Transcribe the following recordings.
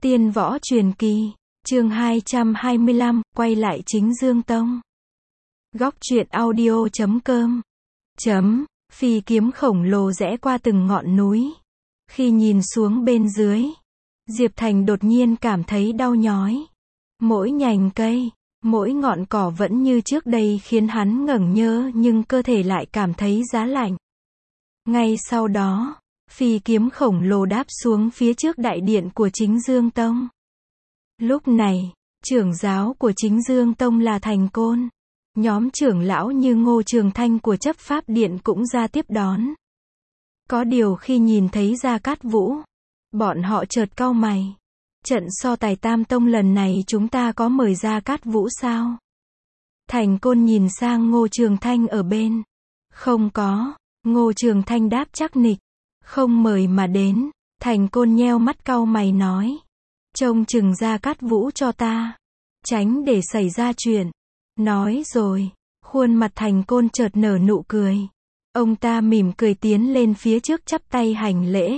Tiên võ truyền kỳ, chương 225, quay lại chính Dương Tông. Góc truyện audio.com. Phi kiếm khổng lồ rẽ qua từng ngọn núi. Khi nhìn xuống bên dưới, Diệp Thành đột nhiên cảm thấy đau nhói. Mỗi nhành cây, mỗi ngọn cỏ vẫn như trước đây khiến hắn ngẩn ngơ, nhưng cơ thể lại cảm thấy giá lạnh. Ngay sau đó, phi kiếm khổng lồ đáp xuống phía trước đại điện của chính Dương Tông. Lúc này, trưởng giáo của chính Dương Tông là Thành Côn. Nhóm trưởng lão như Ngô Trường Thanh của chấp pháp điện cũng ra tiếp đón. Có điều khi nhìn thấy Gia Cát Vũ, bọn họ chợt cau mày. Trận so tài Tam Tông lần này chúng ta có mời Gia Cát Vũ sao? Thành Côn nhìn sang Ngô Trường Thanh ở bên. Không có, Ngô Trường Thanh đáp chắc nịch. Không mời mà đến. Thành Côn nheo mắt cau mày nói. Trông chừng Gia Cát Vũ cho ta. Tránh để xảy ra chuyện. Nói rồi, khuôn mặt Thành Côn chợt nở nụ cười. Ông ta mỉm cười tiến lên phía trước chắp tay hành lễ.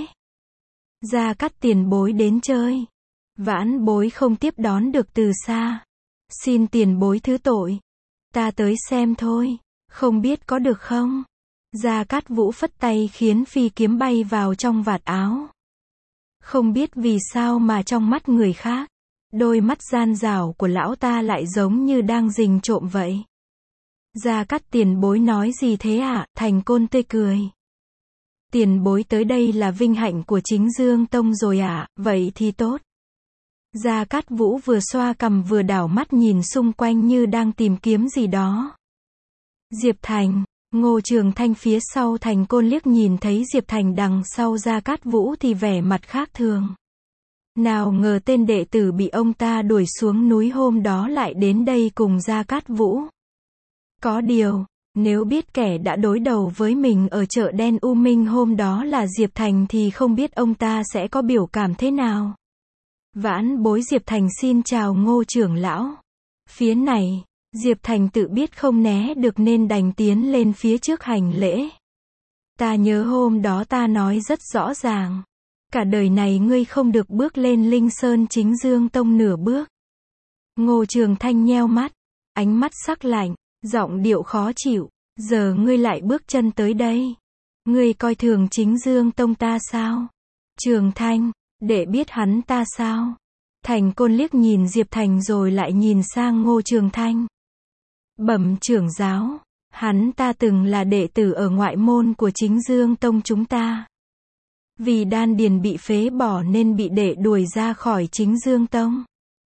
Gia Cát tiền bối đến chơi. Vãn bối không tiếp đón được từ xa. Xin tiền bối thứ tội. Ta tới xem thôi. Không biết có được không? Gia Cát Vũ phất tay khiến phi kiếm bay vào trong vạt áo. Không biết vì sao mà trong mắt người khác, đôi mắt gian dảo của lão ta lại giống như đang rình trộm vậy. Gia Cát tiền bối nói gì thế ạ? Thành Côn tươi cười. Tiền bối tới đây là vinh hạnh của chính Dương Tông rồi ạ, vậy thì tốt. Gia Cát Vũ vừa xoa cằm vừa đảo mắt nhìn xung quanh như đang tìm kiếm gì đó. Diệp Thành, Ngô Trường Thanh phía sau Thành Côn liếc nhìn thấy Diệp Thành đằng sau Gia Cát Vũ thì vẻ mặt khác thường. Nào ngờ tên đệ tử bị ông ta đuổi xuống núi hôm đó lại đến đây cùng Gia Cát Vũ. Có điều, nếu biết kẻ đã đối đầu với mình ở chợ đen U Minh hôm đó là Diệp Thành thì không biết ông ta sẽ có biểu cảm thế nào. Vãn bối Diệp Thành xin chào Ngô trưởng lão. Phía này, Diệp Thành tự biết không né được nên đành tiến lên phía trước hành lễ. Ta nhớ hôm đó ta nói rất rõ ràng. Cả đời này ngươi không được bước lên Linh Sơn chính Dương Tông nửa bước. Ngô Trường Thanh nheo mắt, ánh mắt sắc lạnh, giọng điệu khó chịu. Giờ ngươi lại bước chân tới đây. Ngươi coi thường chính Dương Tông ta sao? Trường Thanh, để biết hắn ta sao? Thành Côn liếc nhìn Diệp Thành rồi lại nhìn sang Ngô Trường Thanh. Bẩm trưởng giáo, hắn ta từng là đệ tử ở ngoại môn của chính Dương Tông chúng ta. Vì đan điền bị phế bỏ nên bị đệ đuổi ra khỏi chính Dương Tông.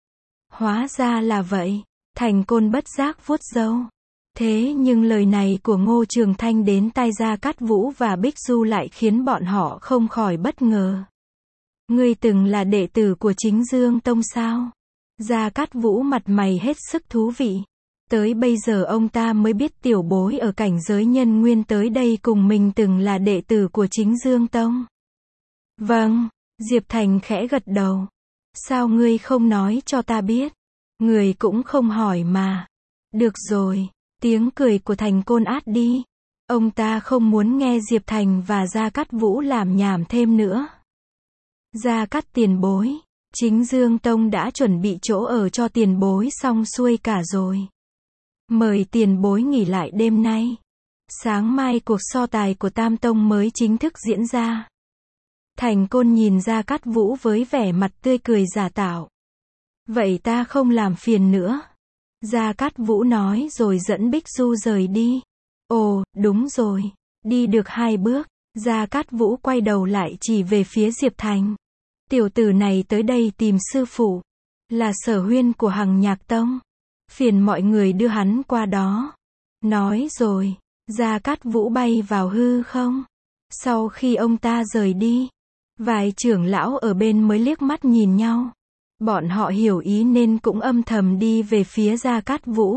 Hóa ra là vậy. Thành Côn bất giác vuốt râu. Thế nhưng lời này của Ngô Trường Thanh đến tai Gia Cát Vũ và Bích Du lại khiến bọn họ không khỏi bất ngờ. Ngươi từng là đệ tử của chính Dương Tông sao? Gia Cát Vũ mặt mày hết sức thú vị. Tới bây giờ ông ta mới biết tiểu bối ở cảnh giới nhân nguyên tới đây cùng mình từng là đệ tử của chính Dương Tông. Vâng, Diệp Thành khẽ gật đầu. Sao ngươi không nói cho ta biết? Người cũng không hỏi mà. Được rồi, tiếng cười của Thành Côn át đi. Ông ta không muốn nghe Diệp Thành và Gia Cát Vũ làm nhảm thêm nữa. Gia Cát tiền bối, chính Dương Tông đã chuẩn bị chỗ ở cho tiền bối xong xuôi cả rồi. Mời tiền bối nghỉ lại đêm nay. Sáng mai cuộc so tài của Tam Tông mới chính thức diễn ra. Thành Côn nhìn Gia Cát Vũ với vẻ mặt tươi cười giả tạo. Vậy ta không làm phiền nữa. Gia Cát Vũ nói rồi dẫn Bích Du rời đi. Ồ, đúng rồi. Đi được 2 bước, Gia Cát Vũ quay đầu lại chỉ về phía Diệp Thành. Tiểu tử này tới đây tìm sư phụ. Là sở huyên của Hằng Nhạc Tông. Phiền mọi người đưa hắn qua đó. Nói rồi, Gia Cát Vũ bay vào hư không. Sau khi ông ta rời đi, vài trưởng lão ở bên mới liếc mắt nhìn nhau. Bọn họ hiểu ý nên cũng âm thầm đi về phía Gia Cát Vũ.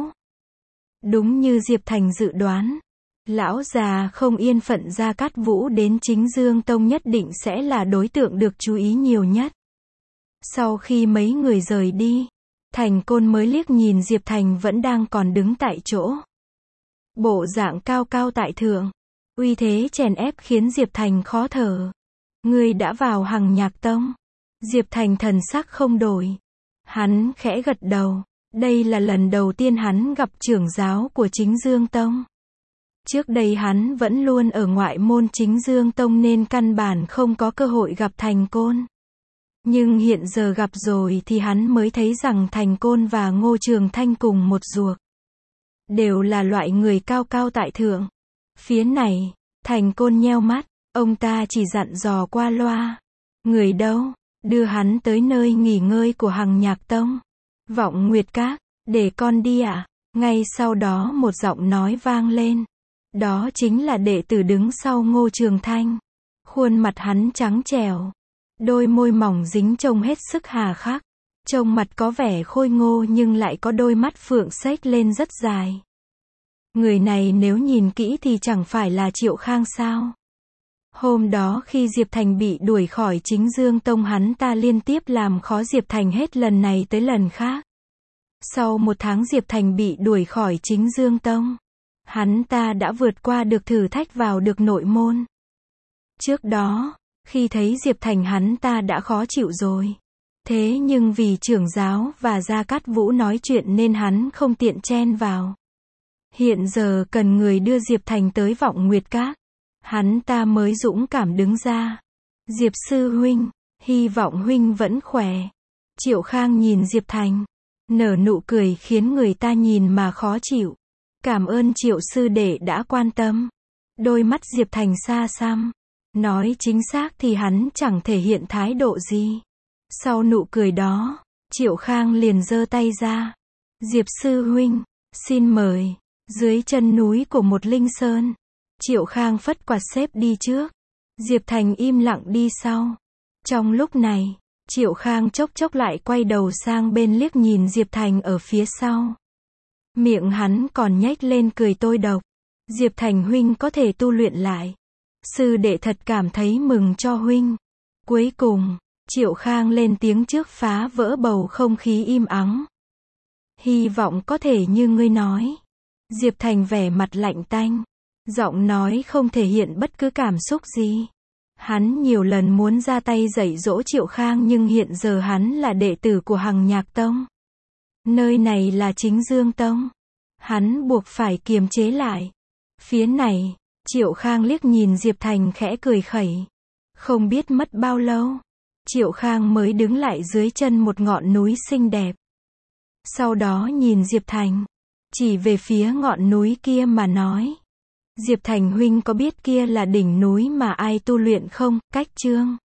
Đúng như Diệp Thành dự đoán, lão già không yên phận Gia Cát Vũ đến chính Dương Tông nhất định sẽ là đối tượng được chú ý nhiều nhất. Sau khi mấy người rời đi, Thành Côn mới liếc nhìn Diệp Thành vẫn đang còn đứng tại chỗ. Bộ dạng cao cao tại thượng, uy thế chèn ép khiến Diệp Thành khó thở. Ngươi đã vào Hằng Nhạc Tông. Diệp Thành thần sắc không đổi. Hắn khẽ gật đầu. Đây là lần đầu tiên hắn gặp trưởng giáo của Chính Dương Tông. Trước đây hắn vẫn luôn ở ngoại môn Chính Dương Tông nên căn bản không có cơ hội gặp Thành Côn. Nhưng hiện giờ gặp rồi thì hắn mới thấy rằng Thành Côn và Ngô Trường Thanh cùng một ruột. Đều là loại người cao cao tại thượng. Phía này, Thành Côn nheo mắt, ông ta chỉ dặn dò qua loa. Người đâu? Đưa hắn tới nơi nghỉ ngơi của Hằng Nhạc Tông. Vọng Nguyệt Các, để con đi ạ. Ngay sau đó một giọng nói vang lên. Đó chính là đệ tử đứng sau Ngô Trường Thanh. Khuôn mặt hắn trắng trẻo. Đôi môi mỏng dính trông hết sức hà khắc. Trông mặt có vẻ khôi ngô nhưng lại có đôi mắt phượng xếch lên rất dài. Người này nếu nhìn kỹ thì chẳng phải là Triệu Khang sao? Hôm đó khi Diệp Thành bị đuổi khỏi Chính Dương Tông hắn ta liên tiếp làm khó Diệp Thành hết lần này tới lần khác. Sau một tháng Diệp Thành bị đuổi khỏi Chính Dương Tông, hắn ta đã vượt qua được thử thách vào được nội môn. Trước đó, khi thấy Diệp Thành hắn ta đã khó chịu rồi. Thế nhưng vì trưởng giáo và Gia Cát Vũ nói chuyện nên hắn không tiện chen vào. Hiện giờ cần người đưa Diệp Thành tới Vọng Nguyệt Các. Hắn ta mới dũng cảm đứng ra. Diệp sư huynh, hy vọng huynh vẫn khỏe. Triệu Khang nhìn Diệp Thành, nở nụ cười khiến người ta nhìn mà khó chịu. Cảm ơn Triệu sư đệ đã quan tâm. Đôi mắt Diệp Thành xa xăm. Nói chính xác thì hắn chẳng thể hiện thái độ gì. Sau nụ cười đó, Triệu Khang liền giơ tay ra. Diệp sư huynh, xin mời. Dưới chân núi của một linh sơn, Triệu Khang phất quạt xếp đi trước. Diệp Thành im lặng đi sau. Trong lúc này, Triệu Khang chốc chốc lại quay đầu sang bên liếc nhìn Diệp Thành ở phía sau. Miệng hắn còn nhếch lên cười tôi độc. Diệp Thành huynh có thể tu luyện lại. Sư đệ thật cảm thấy mừng cho huynh. Cuối cùng, Triệu Khang lên tiếng trước phá vỡ bầu không khí im ắng. Hy vọng có thể như ngươi nói. Diệp Thành vẻ mặt lạnh tanh. Giọng nói không thể hiện bất cứ cảm xúc gì. Hắn nhiều lần muốn ra tay dạy dỗ Triệu Khang nhưng hiện giờ hắn là đệ tử của Hằng Nhạc Tông. Nơi này là Chính Dương Tông. Hắn buộc phải kiềm chế lại. Phía này, Triệu Khang liếc nhìn Diệp Thành khẽ cười khẩy. Không biết mất bao lâu, Triệu Khang mới đứng lại dưới chân một ngọn núi xinh đẹp. Sau đó nhìn Diệp Thành, chỉ về phía ngọn núi kia mà nói. Diệp Thành huynh có biết kia là đỉnh núi mà ai tu luyện không? Cách Chương